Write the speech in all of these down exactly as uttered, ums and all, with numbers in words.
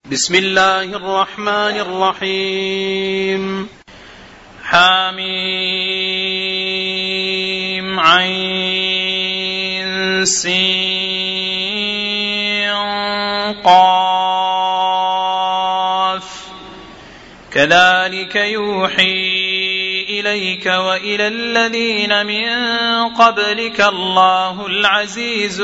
بسم الله الرحمن الرحيم. حميم عين سين قاف كذلك يوحي إليك وإلى الذين من قبلك الله العزيز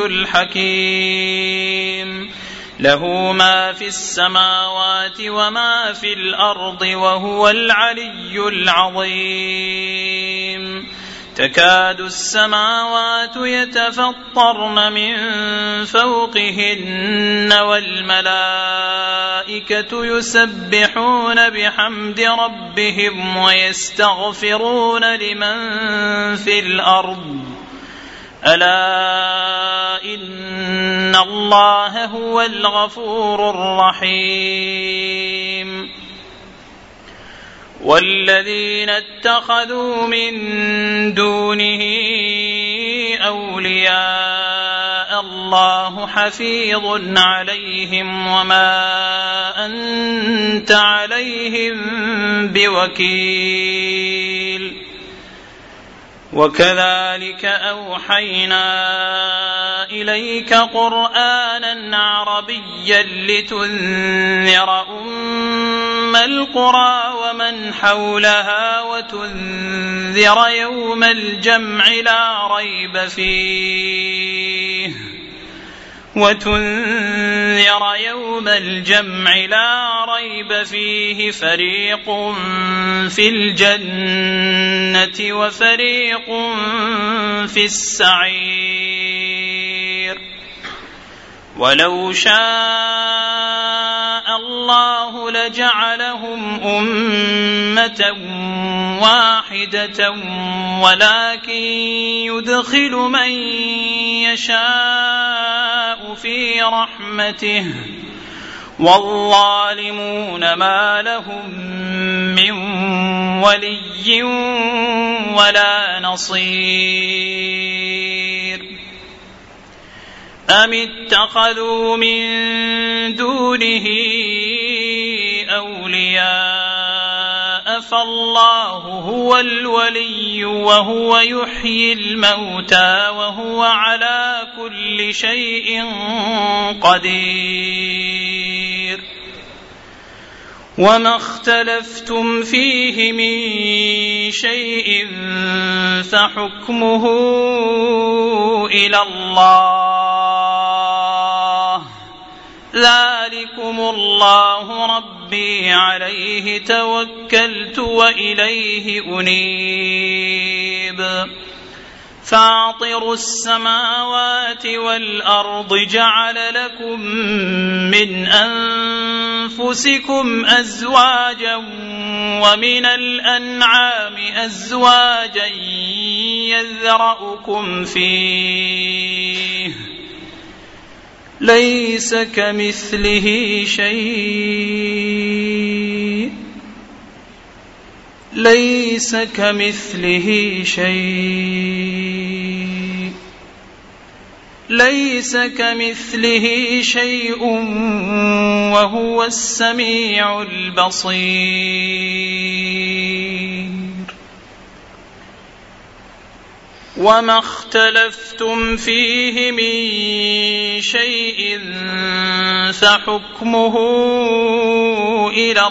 الحكيم له ما في السماوات وما في الأرض وهو العلي العظيم تكاد السماوات يتفطرن من فوقهن والملائكة يسبحون بحمد ربهم ويستغفرون لمن في الأرض ألا إن الله هو الغفور الرحيم والذين اتخذوا من دونه أولياء الله حفيظ عليهم وما أنت عليهم بوكيل وكذلك أوحينا إليك قرآنا عربيا لتنذر أم القرى ومن حولها وتنذر يوم الجمع لا ريب فيه وتنذر يوم الجمع لا ريب فيه فريق في الجنة وفريق في السعير ولو شاء الله لجعلهم أمة واحدة ولكن يدخل من يشاء في رحمته والظالمون ما لهم من ولي ولا نصير أم اتخذوا من دونه أولياء فالله هو الولي وهو يحيي الموتى وهو على كل شيء قدير وما اختلفتم فيه من شيء فحكمه إلى الله ذلكم الله ربي عليه توكلت وإليه أنيب فاطر السماوات والأرض جعل لكم من أنفسكم أزواجا ومن الأنعام أزواجا يذرأكم فيه ليس كمثله شيء ليس كمثله شيء ليس كمثله شيء وهو السميع البصير وما اختلفتم فيه من شيء فحكمه إلى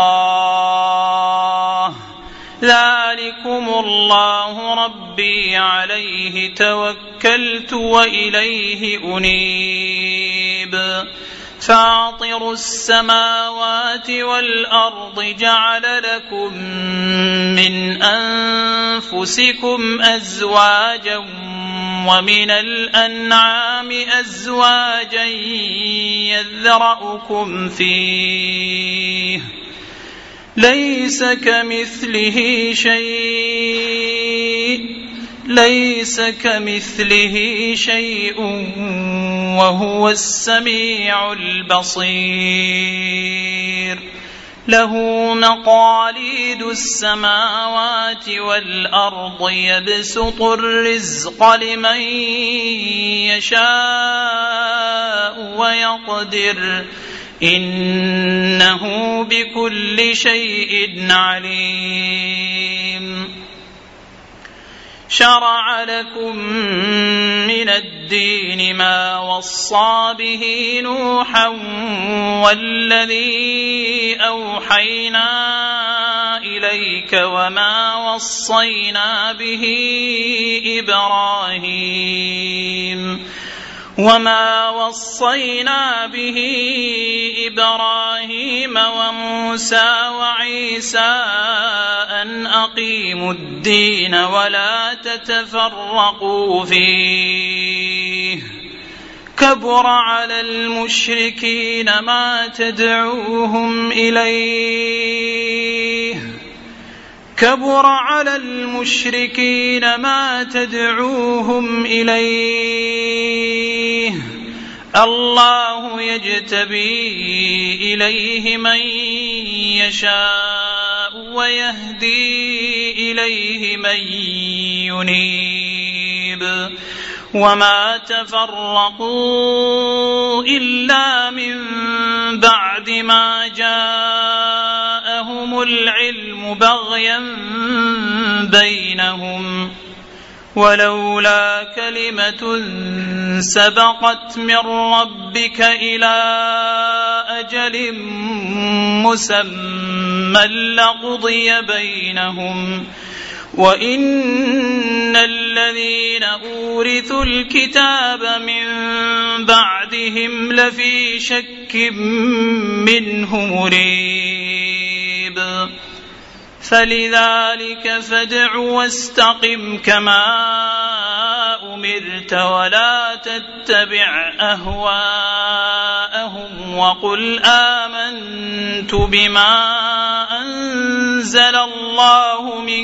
الله ذلكم الله ربي عليه توكلت وإليه أنيب فاطر السماوات والأرض جعل لكم من أنفسكم أزواجا ومن الأنعام أزواجا يذرأكم فيه ليس كمثله شيء ليس كمثله شيء وهو السميع البصير له مقاليد السماوات والأرض يبسط الرزق لمن يشاء ويقدر إنه بكل شيء عليم. شرع لكم من الدين ما وصى به نوحا والذي أوحينا إليك وما وصينا به إبراهيم وما وصينا به إبراهيم وموسى وعيسى أن أقيموا الدين ولا تتفرقوا فيه كبر على المشركين ما تدعوهم إليه كبر على المشركين ما تدعوهم إليه الله يجتبي إليه من يشاء ويهدي إليه من ينيب وما تفرقوا إلا من بعد ما جاءهم العلم بغيا بينهم ولولا كلمة سبقت من ربك إلى أجل مسمى لقضي بينهم وإن الذين أورثوا الكتاب من بعدهم لفي شك منه مريب فلذلك فادع واستقم كما أمرت ولا تتبع أهواءهم وقل آمنت بما أنزل الله من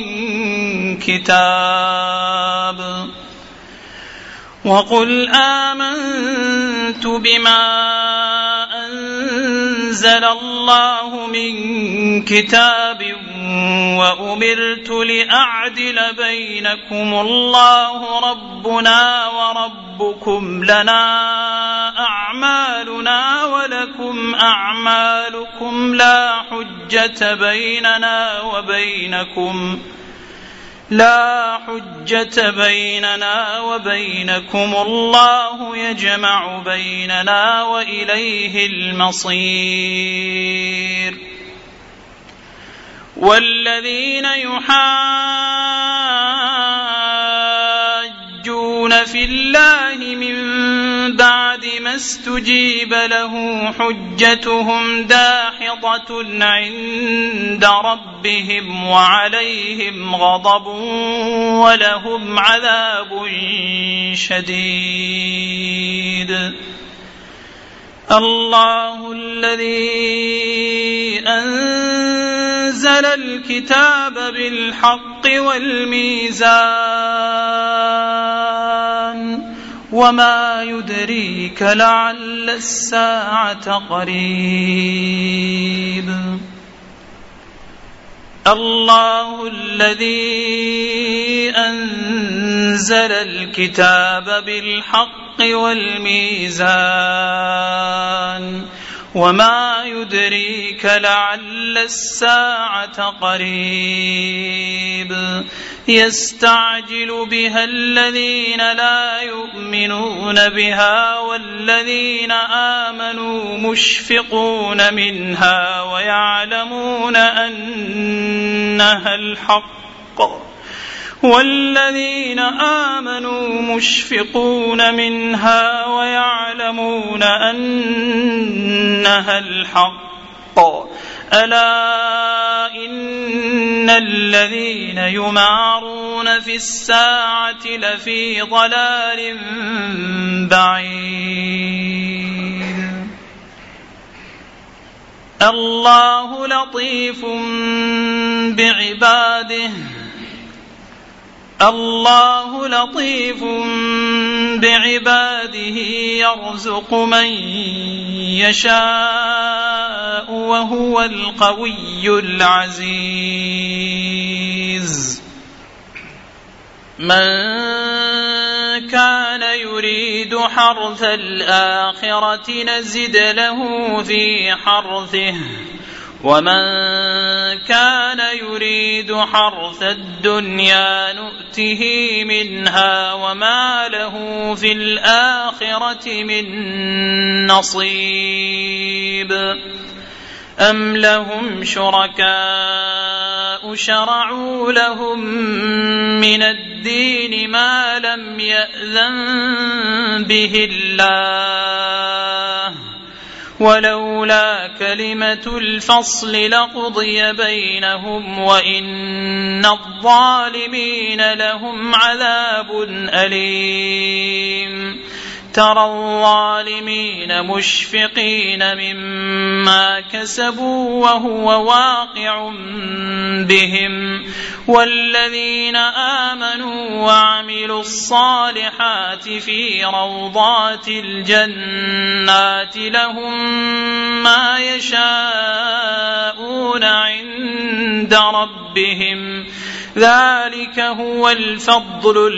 كتاب وقل آمنت بما أنزل الله من كتاب وأمرت لأعدل بينكم الله ربنا وربكم لنا أعمالنا ولكم أعمالكم لا حجة بيننا وبينكم لا حجة بيننا وبينكم الله يجمع بيننا وإليه المصير والذين يحاجون في الله من بعد ما استجيب له حجتهم داحضة عند ربهم وعليهم غضب ولهم عذاب شديد الله الذي أنزل الكتاب بالحق والميزان وما يدريك لعل الساعة قريب الله الذي أنزل الكتاب بالحق والميزان وما يدريك لعل الساعة قريب يستعجل بها الذين لا يؤمنون بها والذين آمنوا مشفقون منها ويعلمون أنها الحق والذين آمنوا مشفقون منها ويعلمون أنها الحق ألا إن الذين يمارون في الساعة لفي ضلال بعيد الله لطيف بعباده الله لطيف بعباده يرزق من يشاء وهو القوي العزيز من كان يريد حرث الآخرة نزد له في حرثه ومن كان يريد حرث الدنيا نؤته منها وما له في الآخرة من نصيب أم لهم شركاء شرعوا لهم من الدين ما لم يأذن به الله ولولا كلمة الفصل لقضي بينهم وإن الظالمين لهم عذاب أليم ترى الظالمين مشفقين مما كسبوا وهو واقع بهم والذين آمنوا وعملوا الصالحات في روضات الجنات لهم ما يشاءون عند ربهم ذلك هو الفضل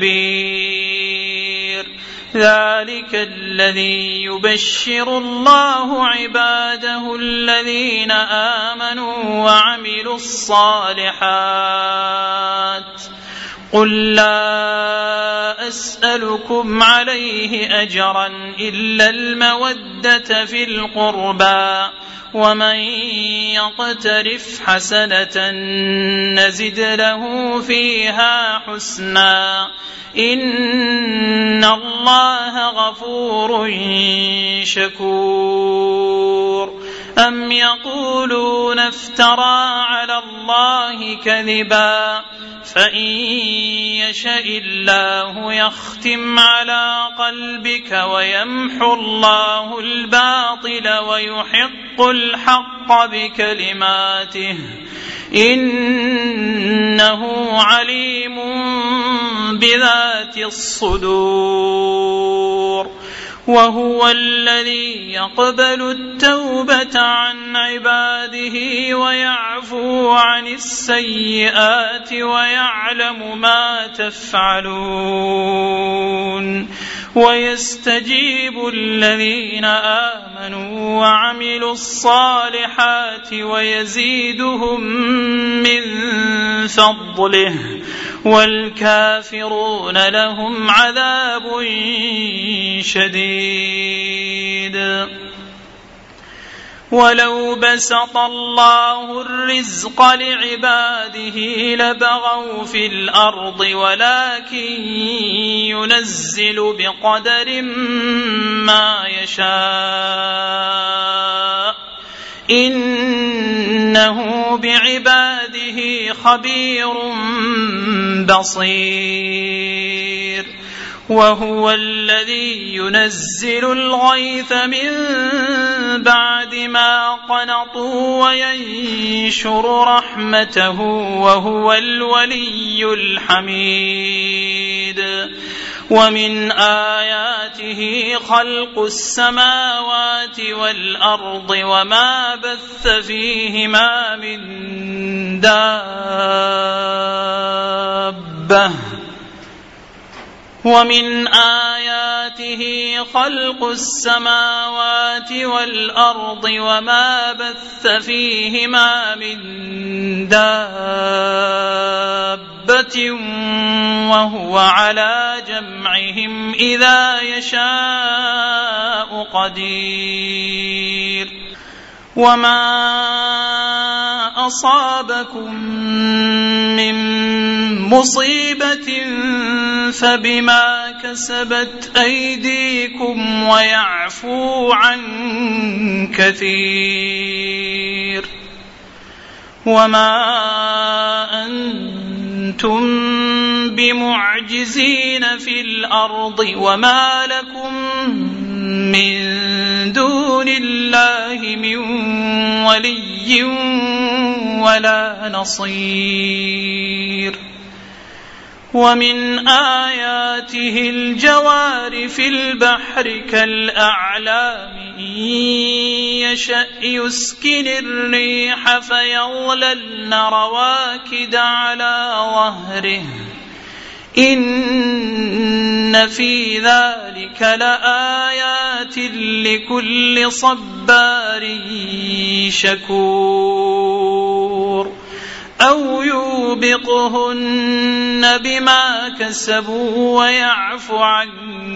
الكبير ذلك الذي يبشر الله عباده الذين آمنوا وعملوا الصالحات قل لا أسألكم عليه أجرا إلا المودة في القربى ومن يقترف حسنة نزد له فيها حسنا إن الله غفور شكور أم يقولون افترى على الله كذبا فإن يشاء الله يختم على قلبك ويمحو الله الباطل ويحق الحق بكلماته إنه عليم بذات الصدور وهو الذي يقبل التوبة عن عباده ويعفو عن السيئات ويعلم ما تفعلون ويستجيب الذين آمنوا وعملوا الصالحات ويزيدهم من فضله والكافرون لهم عذاب شديد ولو بسط الله الرزق لعباده لبغوا في الأرض ولكن ينزل بقدر ما يشاء إنه بعباده خبير بصير وهو الذي ينزل الغيث من بعد ما قنطوا وينشر رحمته وهو الولي الحميد ومن آياته خلق السماوات والأرض وما بث فيهما من دابة ومن آياته خلق السماوات والأرض وما بث فيهما من دابة وهو على جمعهم إذا يشاء قدير وما أصابكم من مصيبة فبما كسبت أيديكم ويعفو عن كثير وما أنتم بمعجزين في الأرض وما لكم من دون الله من ولي ولا نصير ومن آياته الجوار في البحر كالأعلام إن يشأ يسكن الريح فيظللن رواكد على ظهره إن في ذلك لآيات لكل صبار شكور أو يوبقهن بما كسبوا ويعفو عن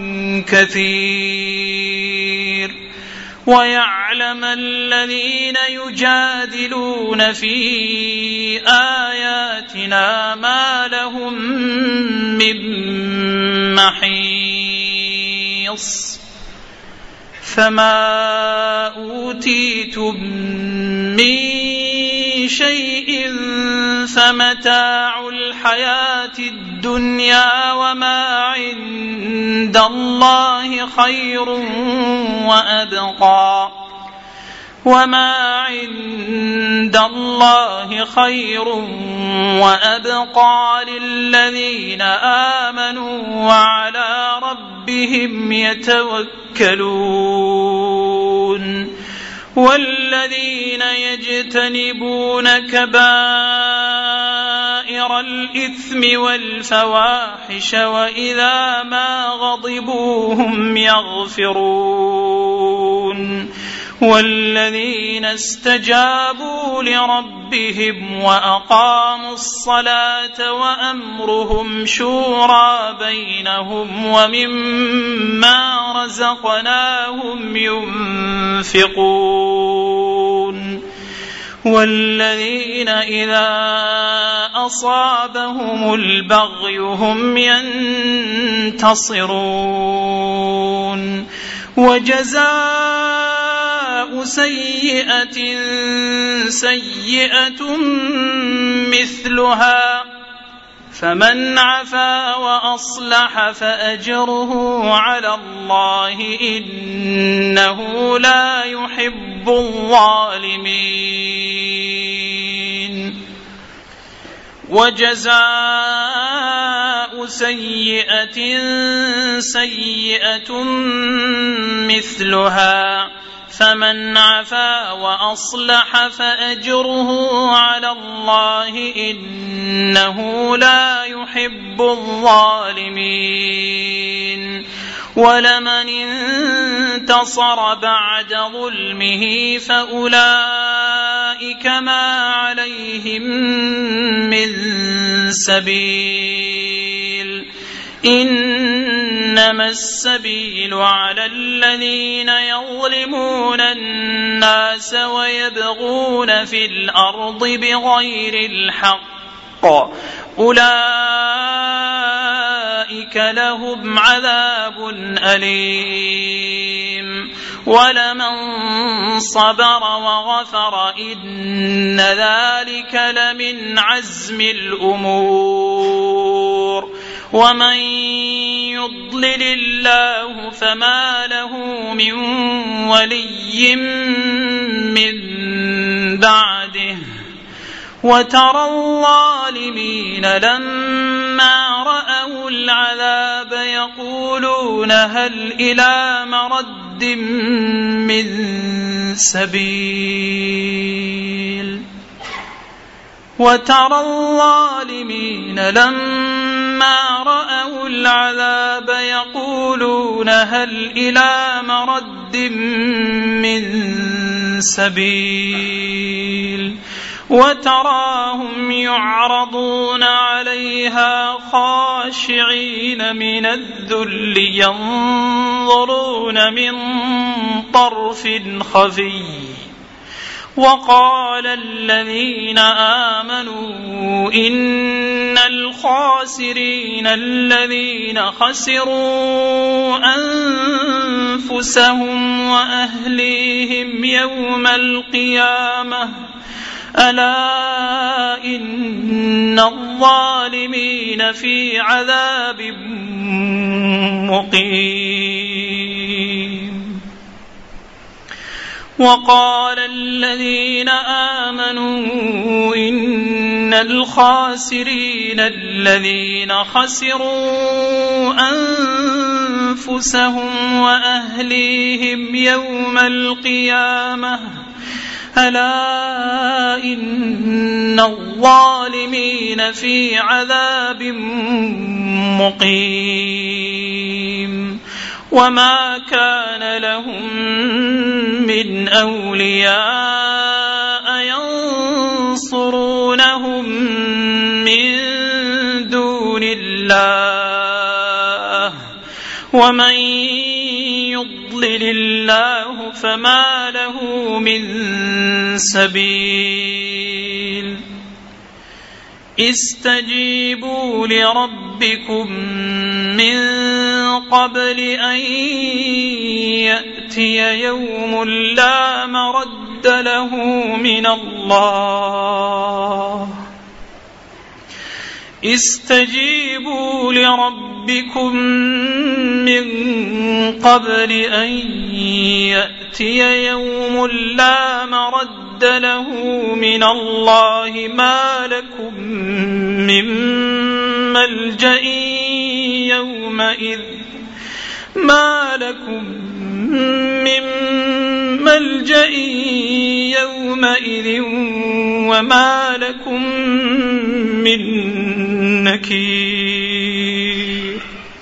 كثير ويعلم الذين يجادلون في آياتنا ما لهم من محيص فما أوتيتم من شيء فمتاع الحياة الدنيا وما عند الله خير وأبقى وما عند الله خير وأبقى للذين آمنوا وعلى ربهم يتوكلون والذين يجتنبون كبائر الإثم والفواحش وإذا ما غضبوا هم يغفرون والذين استجابوا لربهم وأقاموا الصلاة وأمرهم شورى بينهم ومما رزقناهم ينفقون والذين إذا أصابهم البغي هم ينتصرون وجزاء سيئة سيئة مثلها فمن عفا وأصلح فأجره على الله إنه لا يحب الظالمين وجزاء سيئة سيئة مثلها فمن عفا وأصلح فأجره على الله إنه لا يحب الظالمين ولمن انتصر بعد ظلمه فأولئك ما عليهم من سبيل إنما السبيل على الذين يظلمون الناس ويبغون في الأرض بغير الحق أولئك لهم عذاب أليم ولمن صبر وغفر إن ذلك لمن عزم الأمور ومن يضلل الله فما له من ولي من بعده وترى الظالمين لما رأوا العذاب يقولون هل إلى مرد من سبيل وترى الظالمين لما رأوا العذاب يقولون هل إلى مرد من سبيل وتراهم يعرضون عليها خاشعين من الذل ينظرون من طرف خفي وقال الذين آمنوا إن الخاسرين الذين خسروا أنفسهم وأهليهم يوم القيامة ألا إن الظالمين في عذاب مقيم وقال الذين آمنوا إن الخاسرين الذين خسروا أنفسهم وأهليهم يوم القيامة ألا إن الظالمين في عذاب مقيم وما كان لهم من أولياء ينصرونهم من دون الله ومن يضلل الله فما له من سبيل استجيبوا لربكم من قبل أن يأتي يوم لا مرد له من الله استجيبوا لربكم من قبل أن يأتي يوم لا مرد له من الله ما لكم من ملجأ يومئذ ما لكم من ملجأ يومئذ وما لكم من نكير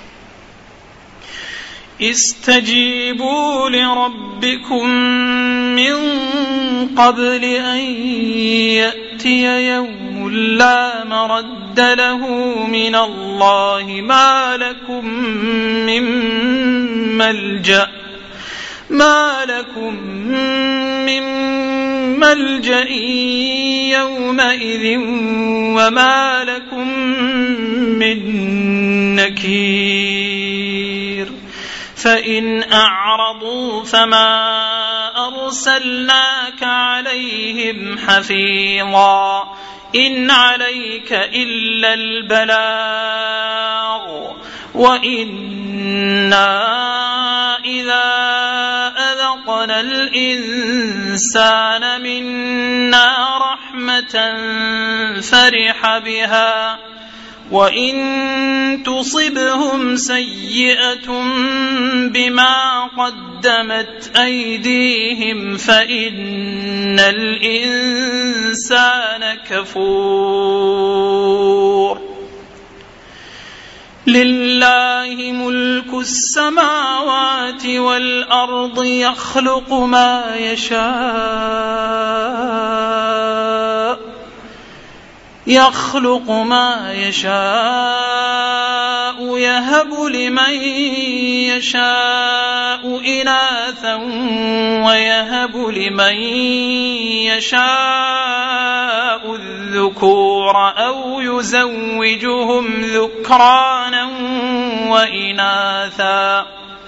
استجيبوا لربكم من قبل أن يأتي يوم لا مرد له من الله ما لكم من ملجأ ما لكم من ملجأ يومئذ وما لكم من نكير فإن أعرضوا فما أرسلناك عليهم حفيظا إن عليك إلا البلاغ وإنا إذا أذقنا الإنسان منا رحمة فرح بها وإن تصبهم سيئة بما قدمت أيديهم فإن الإنسان كفور لله ملك السماوات والأرض يخلق ما يشاء يخلق ما يشاء يهب لمن يشاء إناثا ويهب لمن يشاء الذكور أو يزوجهم ذكرانا وإناثا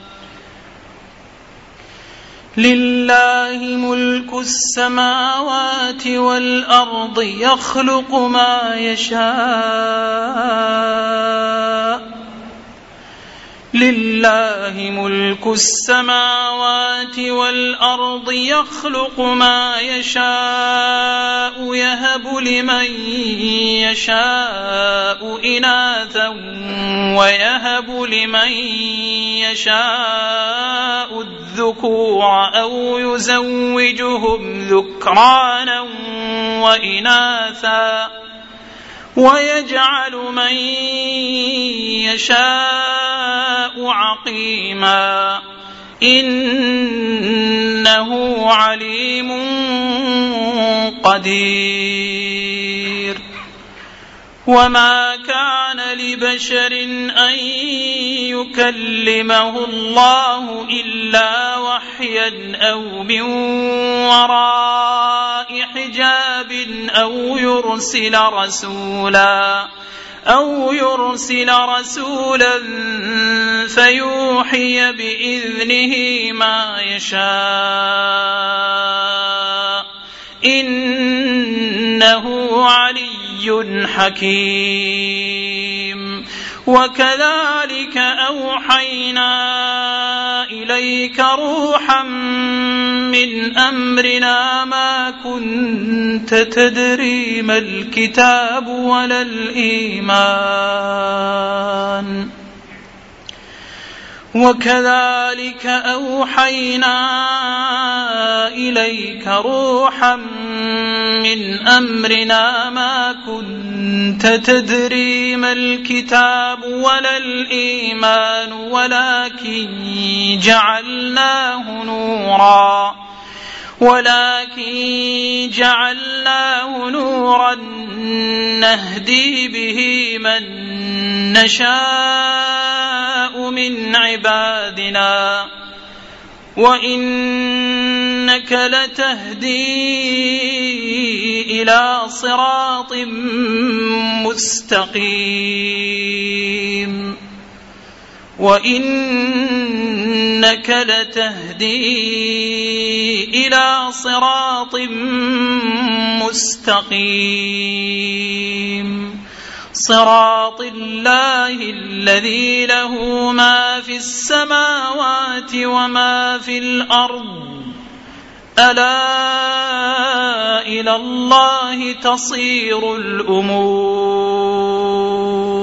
لله ملك السماوات والأرض يخلق ما يشاء لله ملك السماوات والأرض يخلق ما يشاء يهب لمن يشاء إناثا ويهب لمن يشاء الذكور أو يزوجهم ذكرانا وإناثا ويجعل من يشاء عقيما إنه عليم قدير وما كان لبشر أن يكلمه الله إلا وحيا أو من وراء حجاب أو يرسل رسولا أو يرسل رسولا فيوحي بإذنه ما يشاء إنه علي حكيم وكذلك أوحينا إليك روحا من أمرنا ما كنت تدري ما الكتاب ولا الإيمان وكذلك أوحينا إليك روحا من أمرنا ما كنت تدري ما الكتاب ولا الإيمان ولكن جعلناه نورا ولكن جعلناه نورا نهدي به من نشاء من عبادنا وإنك لتهدي إلى صراط مستقيم وإنك لتهدي إلى صراط مستقيم صراط الله الذي له ما في السماوات وما في الأرض ألا إلى الله تصير الأمور.